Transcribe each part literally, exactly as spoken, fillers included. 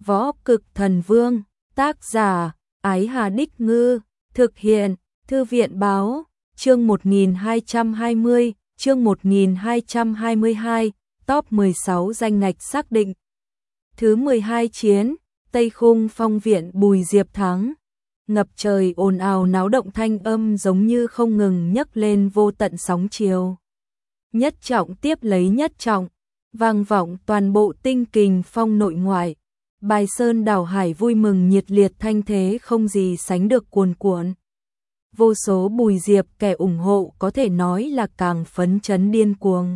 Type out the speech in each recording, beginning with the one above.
Võ Cực Thần Vương, tác giả, Ái Hà Đích Ngư, thực hiện, Thư viện Báo, chương một nghìn hai trăm hai mươi, chương một nghìn hai trăm hai mươi hai, top mười sáu danh ngạch xác định. Thứ mười hai chiến, Tây Khung Phong Viện Bùi Diệp thắng. Ngập trời ồn ào náo động, thanh âm giống như không ngừng nhấc lên vô tận sóng chiều. Nhất trọng tiếp lấy nhất trọng, vang vọng toàn bộ Tinh Kình Phong nội ngoại. Bài sơn đảo hải vui mừng nhiệt liệt, thanh thế không gì sánh được cuồn cuộn. Vô số Bùi Diệp kẻ ủng hộ có thể nói là càng phấn chấn điên cuồng.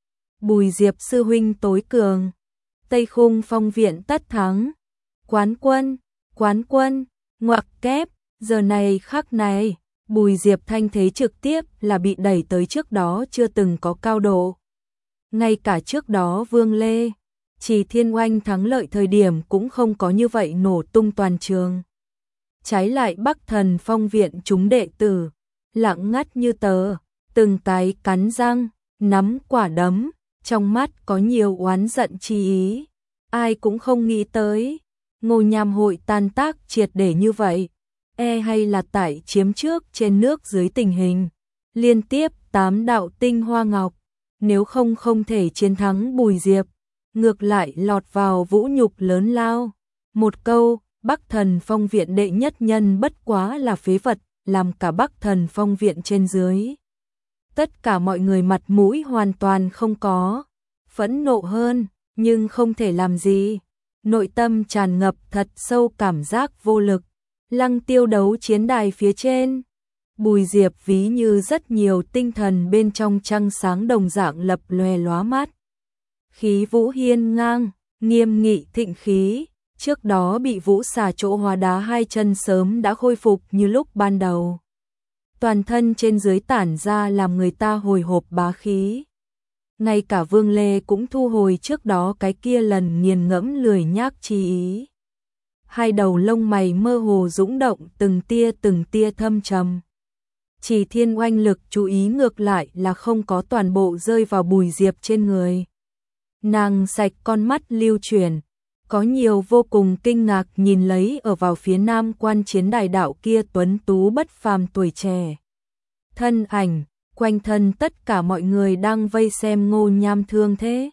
Bùi Diệp sư huynh tối cường, Tây Khung Phong Viện tất thắng, quán quân, quán quân, ngoặc kép. Giờ này khắc này, Bùi Diệp thanh thế trực tiếp là bị đẩy tới trước đó chưa từng có cao độ. Ngay cả trước đó Vương Lê, Trì Thiên Oanh thắng lợi thời điểm cũng không có như vậy nổ tung toàn trường. Trái lại Bắc Thần Phong Viện chúng đệ tử, lặng ngắt như tờ, từng cái cắn răng, nắm quả đấm, trong mắt có nhiều oán giận chi ý. Ai cũng không nghĩ tới, Ngô Nham hội tan tác triệt để như vậy. E hay là tại chiếm trước trên nước dưới tình hình liên tiếp tám đạo tinh hoa ngọc, nếu không không thể chiến thắng Bùi Diệp, ngược lại lọt vào vũ nhục lớn lao. Một câu, Bắc Thần Phong Viện đệ nhất nhân bất quá là phế vật, làm cả Bắc Thần Phong Viện trên dưới. Tất cả mọi người mặt mũi hoàn toàn không có, phẫn nộ hơn, nhưng không thể làm gì. Nội tâm tràn ngập thật sâu cảm giác vô lực. Lăng Tiêu đấu chiến đài phía trên, Bùi Diệp ví như rất nhiều tinh thần bên trong trăng sáng đồng dạng lập lòe lóa mắt. Khí vũ hiên ngang, nghiêm nghị thịnh khí, trước đó bị Vũ Xà chỗ hóa đá hai chân sớm đã khôi phục như lúc ban đầu. Toàn thân trên dưới tản ra làm người ta hồi hộp bá khí. Ngay cả Vương Lê cũng thu hồi trước đó cái kia lần nghiền ngẫm lười nhác chi ý. Hai đầu lông mày mơ hồ dũng động, từng tia từng tia thâm trầm. Chỉ Thiên Oanh lực chú ý ngược lại là không có toàn bộ rơi vào Bùi Diệp trên người. Nàng sạch con mắt lưu chuyển, có nhiều vô cùng kinh ngạc nhìn lấy ở vào phía nam quan chiến đài đạo kia tuấn tú bất phàm tuổi trẻ. Thân ảnh, quanh thân tất cả mọi người đang vây xem Ngô Nham thương thế.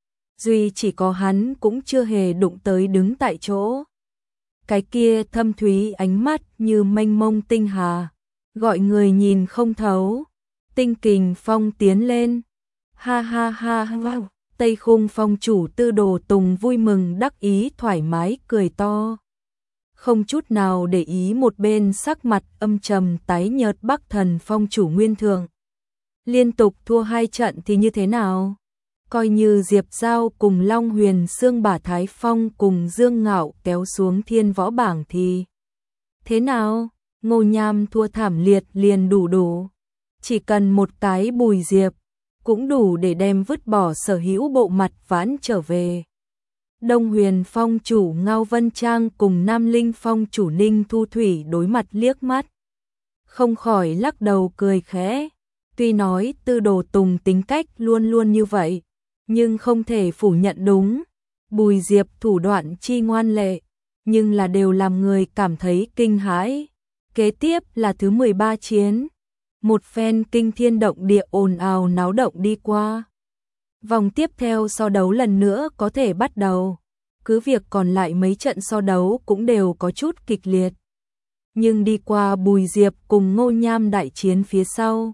Duy chỉ có hắn cũng chưa hề đụng tới đứng tại chỗ. Cái kia thâm thúy ánh mắt như mênh mông tinh hà, gọi người nhìn không thấu. Tinh Kình Phong tiến lên. Ha ha ha ha. Tây Khung Phong chủ Tư Đồ Tùng vui mừng đắc ý thoải mái cười to. Không chút nào để ý một bên sắc mặt âm trầm tái nhợt Bắc Thần Phong chủ Nguyên Thượng. Liên tục thua hai trận thì như thế nào? Coi như Diệp Giao cùng Long Huyền Sương Bả Thái Phong cùng Dương Ngạo kéo xuống thiên võ bảng thì thế nào? Ngô Nham thua thảm liệt liền đủ đủ. Chỉ cần một cái Bùi Diệp cũng đủ để đem vứt bỏ sở hữu bộ mặt vãn trở về. Đông Huyền Phong chủ Ngao Vân Trang cùng Nam Linh Phong chủ Ninh Thu Thủy đối mặt liếc mắt, không khỏi lắc đầu cười khẽ. Tuy nói Tư Đồ Tùng tính cách luôn luôn như vậy, nhưng không thể phủ nhận đúng. Bùi Diệp thủ đoạn chi ngoan lệ, nhưng là đều làm người cảm thấy kinh hãi. Kế tiếp là thứ mười ba chiến. Một phen kinh thiên động địa ồn ào náo động đi qua. Vòng tiếp theo so đấu lần nữa có thể bắt đầu. Cứ việc còn lại mấy trận so đấu cũng đều có chút kịch liệt. Nhưng đi qua Bùi Diệp cùng Ngô Nham đại chiến phía sau,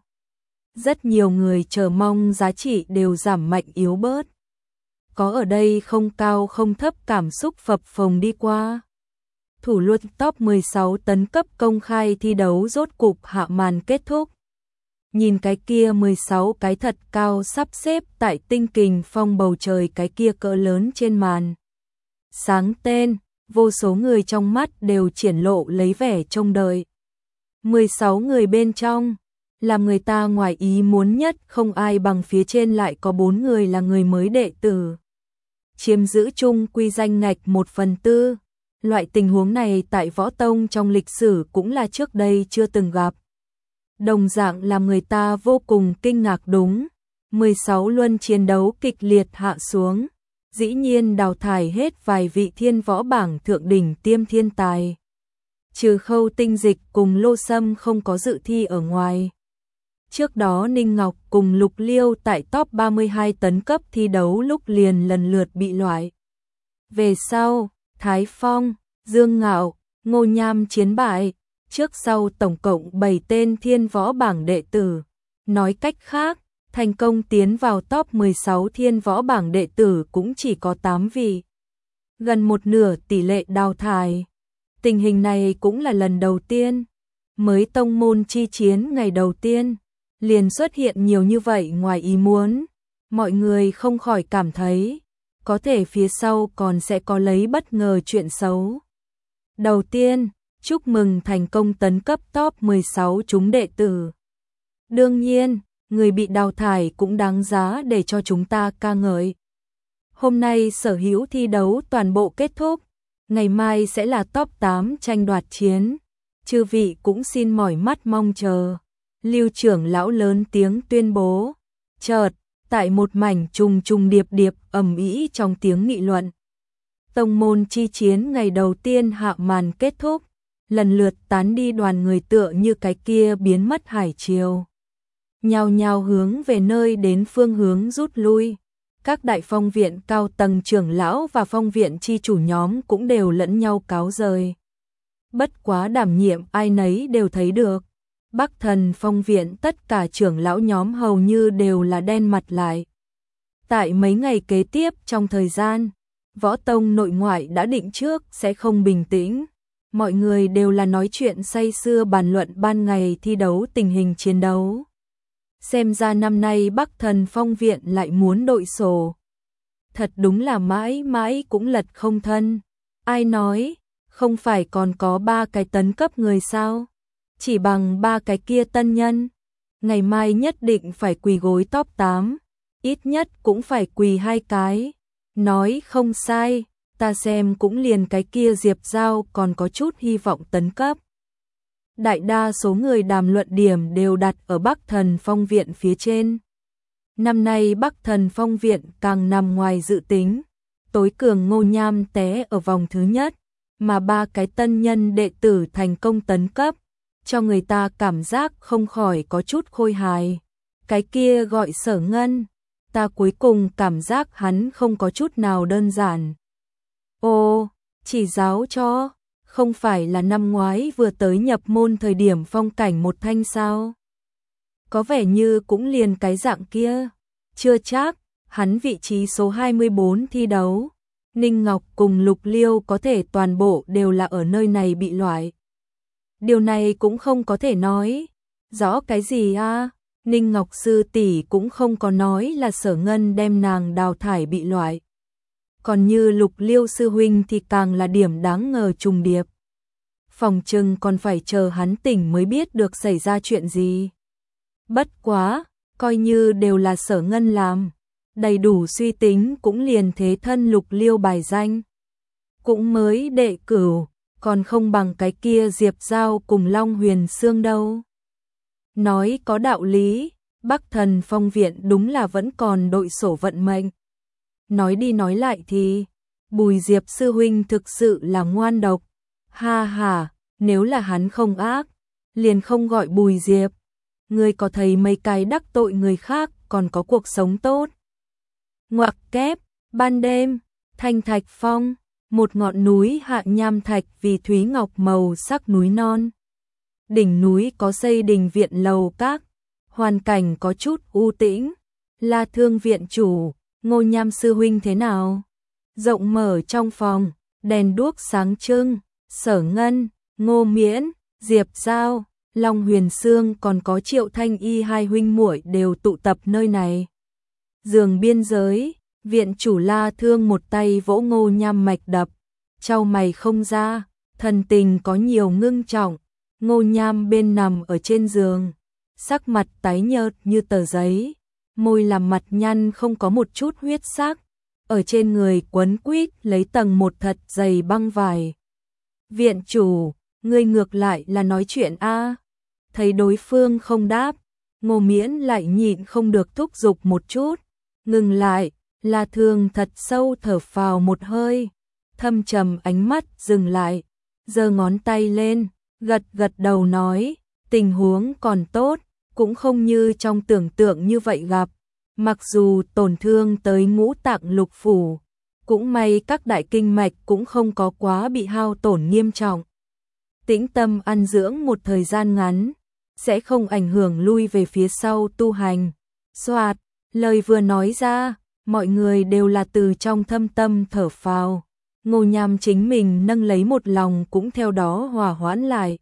rất nhiều người chờ mong giá trị đều giảm mạnh yếu bớt. Có ở đây không cao không thấp cảm xúc phập phồng đi qua. Thủ luật top mười sáu tấn cấp công khai thi đấu rốt cục hạ màn kết thúc. Nhìn cái kia mười sáu cái thật cao sắp xếp tại Tinh Kình Phong bầu trời, cái kia cỡ lớn trên màn sáng tên, vô số người trong mắt đều triển lộ lấy vẻ trông đợi. mười sáu người bên trong, làm người ta ngoài ý muốn nhất không ai bằng phía trên lại có bốn người là người mới đệ tử. Chiếm giữ chung quy danh ngạch một phần tư. Loại tình huống này tại võ tông trong lịch sử cũng là trước đây chưa từng gặp. Đồng dạng làm người ta vô cùng kinh ngạc đúng. mười sáu luân chiến đấu kịch liệt hạ xuống. dĩ nhiên đào thải hết vài vị thiên võ bảng thượng đỉnh tiêm thiên tài. Trừ Khâu Tinh Dịch cùng Lô Sâm không có dự thi ở ngoài. Trước đó Ninh Ngọc cùng Lục Liêu tại top ba mươi hai tấn cấp thi đấu lúc liền lần lượt bị loại. Về sau, Thái Phong, Dương Ngạo, Ngô Nham chiến bại, trước sau tổng cộng bảy tên thiên võ bảng đệ tử. Nói cách khác, thành công tiến vào top mười sáu thiên võ bảng đệ tử cũng chỉ có tám vị. Gần một nửa tỷ lệ đào thải. Tình hình này cũng là lần đầu tiên. Mới tông môn chi chiến ngày đầu tiên, liền xuất hiện nhiều như vậy ngoài ý muốn. Mọi người không khỏi cảm thấy, có thể phía sau còn sẽ có lấy bất ngờ chuyện xấu. Đầu tiên, chúc mừng thành công tấn cấp top mười sáu chúng đệ tử. Đương nhiên, người bị đào thải cũng đáng giá để cho chúng ta ca ngợi. Hôm nay sở hữu thi đấu toàn bộ kết thúc, ngày mai sẽ là top tám tranh đoạt chiến. Chư vị cũng xin mỏi mắt mong chờ. Lưu trưởng lão lớn tiếng tuyên bố. Chợt, tại một mảnh trùng trùng điệp điệp ầm ĩ trong tiếng nghị luận. Tông môn chi chiến ngày đầu tiên hạ màn kết thúc, lần lượt tán đi đoàn người tựa như cái kia biến mất hải triều. Nhao nhao hướng về nơi đến phương hướng rút lui. Các đại phong viện cao tầng trưởng lão và phong viện chi chủ nhóm cũng đều lẫn nhau cáo rời. Bất quá đảm nhiệm ai nấy đều thấy được. Bắc Thần phong viện tất cả trưởng lão nhóm hầu như đều là đen mặt lại. Tại mấy ngày kế tiếp trong thời gian, võ tông nội ngoại đã định trước sẽ không bình tĩnh. Mọi người đều là nói chuyện say sưa bàn luận ban ngày thi đấu tình hình chiến đấu. Xem ra năm nay Bắc Thần phong viện lại muốn đội sổ. Thật đúng là mãi mãi cũng lật không thân. Ai nói, không phải còn có ba cái tấn cấp người sao? Chỉ bằng ba cái kia tân nhân. Ngày mai nhất định phải quỳ gối top tám. Ít nhất cũng phải quỳ hai cái. Nói không sai, ta xem cũng liền cái kia Diệp Giao còn có chút hy vọng tấn cấp. Đại đa số người đàm luận điểm đều đặt ở Bắc Thần phong viện phía trên. Năm nay Bắc Thần phong viện càng nằm ngoài dự tính. Tối cường Ngô Nham té ở vòng thứ nhất, mà ba cái tân nhân đệ tử thành công tấn cấp, cho người ta cảm giác không khỏi có chút khôi hài. Cái kia gọi Sở Ngân, ta cuối cùng cảm giác hắn không có chút nào đơn giản. Ô, chỉ giáo cho, không phải là năm ngoái vừa tới nhập môn thời điểm phong cảnh một thanh sao? Có vẻ như cũng liền cái dạng kia. Chưa chắc, hắn vị trí số hai mươi bốn thi đấu. Ninh Ngọc cùng Lục Liêu có thể toàn bộ đều là ở nơi này bị loại. Điều này cũng không có thể nói. Rõ cái gì a? Ninh Ngọc sư tỷ cũng không có nói là Sở Ngân đem nàng đào thải bị loại. Còn như Lục Liêu sư huynh thì càng là điểm đáng ngờ trùng điệp. Phòng trừng còn phải chờ hắn tỉnh mới biết được xảy ra chuyện gì. Bất quá, coi như đều là Sở Ngân làm. Đầy đủ suy tính cũng liền thế thân Lục Liêu bài danh. Cũng mới đệ cửu, còn không bằng cái kia Diệp Giao cùng Long Huyền Sương đâu. Nói có đạo lý, Bắc Thần phong viện đúng là vẫn còn đội sổ vận mệnh. Nói đi nói lại thì, Bùi Diệp sư huynh thực sự là ngoan độc. Ha ha, nếu là hắn không ác, liền không gọi Bùi Diệp. Ngươi có thấy mấy cái đắc tội người khác còn có cuộc sống tốt. Ngoặc kép, ban đêm, Thanh Thạch Phong, một ngọn núi hạ nham thạch vì thúy ngọc màu sắc núi non. Đỉnh núi có xây đình viện lầu các, hoàn cảnh có chút u tĩnh. La Thương viện chủ, Ngô Nham sư huynh thế nào? Rộng mở trong phòng, đèn đuốc sáng trưng, Sở Ngân, Ngô Miễn, Diệp Giao, Long Huyền Sương còn có Triệu Thanh Y hai huynh muội đều tụ tập nơi này. Giường biên giới, viện chủ La Thương một tay vỗ Ngô Nham mạch đập, chau mày không ra, thần tình có nhiều ngưng trọng. Ngô Nham bên nằm ở trên giường, sắc mặt tái nhợt như tờ giấy, môi làm mặt nhăn không có một chút huyết sắc, ở trên người quấn quýt lấy tầng một thật dày băng vải. Viện chủ, ngươi ngược lại là nói chuyện a. Thấy đối phương không đáp, Ngô Miễn lại nhịn không được thúc giục một chút. Ngừng lại, La Thương thật sâu thở phào một hơi, thâm trầm ánh mắt dừng lại, giơ ngón tay lên, gật gật đầu nói, tình huống còn tốt, cũng không như trong tưởng tượng như vậy gặp. Mặc dù tổn thương tới ngũ tạng lục phủ, cũng may các đại kinh mạch cũng không có quá bị hao tổn nghiêm trọng. Tĩnh tâm ăn dưỡng một thời gian ngắn, sẽ không ảnh hưởng lui về phía sau tu hành. Soạt, lời vừa nói ra, mọi người đều là từ trong thâm tâm thở phào. Ngô Nham chính mình nâng lấy một lòng cũng theo đó hòa hoãn lại.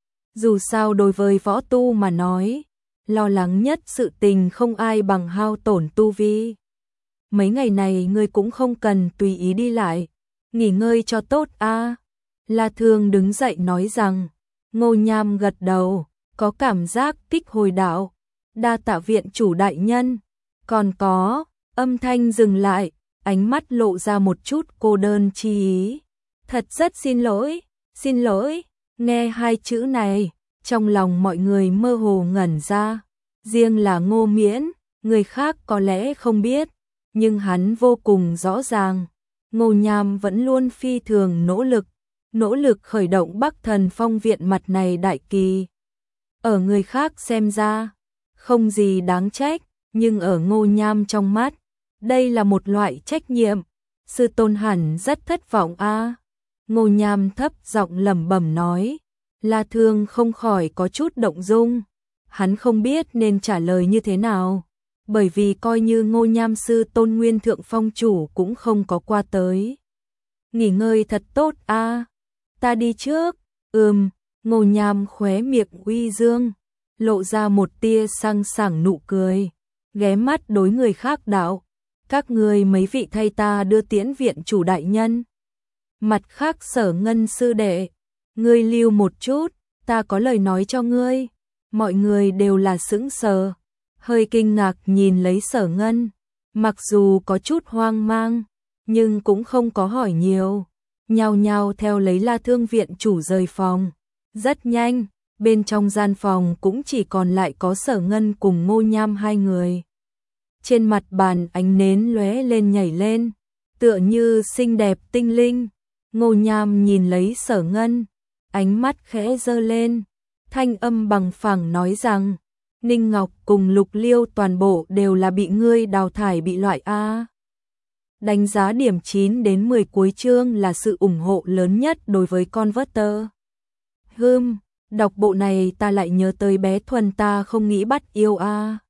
Dù sao đối với võ tu mà nói, lo lắng nhất sự tình không ai bằng hao tổn tu vi. Mấy ngày này ngươi cũng không cần tùy ý đi lại, nghỉ ngơi cho tốt a. La Thương đứng dậy nói rằng, Ngô Nham gật đầu, có cảm giác kích hồi đạo, đa tạ viện chủ đại nhân. Còn có, âm thanh dừng lại, ánh mắt lộ ra một chút cô đơn chi ý. Thật rất xin lỗi, xin lỗi, nghe hai chữ này, trong lòng mọi người mơ hồ ngẩn ra. Riêng là Ngô Miễn, người khác có lẽ không biết, nhưng hắn vô cùng rõ ràng. Ngô Nham vẫn luôn phi thường nỗ lực, nỗ lực khởi động Bắc Thần Phong viện mặt này đại kỳ. Ở người khác xem ra, không gì đáng trách, nhưng ở Ngô Nham trong mắt, đây là một loại trách nhiệm. Sư tôn hẳn rất thất vọng a. Ngô Nham thấp giọng lẩm bẩm nói. La Thương không khỏi có chút động dung. Hắn không biết nên trả lời như thế nào, bởi vì coi như Ngô Nham sư tôn nguyên thượng phong chủ cũng không có qua tới. Nghỉ ngơi thật tốt a, ta đi trước. Ừm, Ngô Nham khóe miệng uy dương, lộ ra một tia sang sảng nụ cười, ghé mắt đối người khác đạo, các người mấy vị thay ta đưa tiễn viện chủ đại nhân. Mặt khác Sở Ngân sư đệ, ngươi lưu một chút, ta có lời nói cho ngươi. Mọi người đều là sững sờ, hơi kinh ngạc nhìn lấy Sở Ngân, mặc dù có chút hoang mang, nhưng cũng không có hỏi nhiều, nhao nhao theo lấy La Thương viện chủ rời phòng. Rất nhanh, bên trong gian phòng cũng chỉ còn lại có Sở Ngân cùng Ngô Nham hai người. Trên mặt bàn ánh nến lóe lên nhảy lên, tựa như xinh đẹp tinh linh. Ngô Nham nhìn lấy Sở Ngân, ánh mắt khẽ giơ lên, thanh âm bằng phẳng nói rằng, Ninh Ngọc cùng Lục Liêu toàn bộ đều là bị ngươi đào thải bị loại A. Đánh giá điểm chín đến mười cuối chương là sự ủng hộ lớn nhất đối với Converter. Hừm, đọc bộ này ta lại nhớ tới bé Thuần ta không nghĩ bắt yêu A.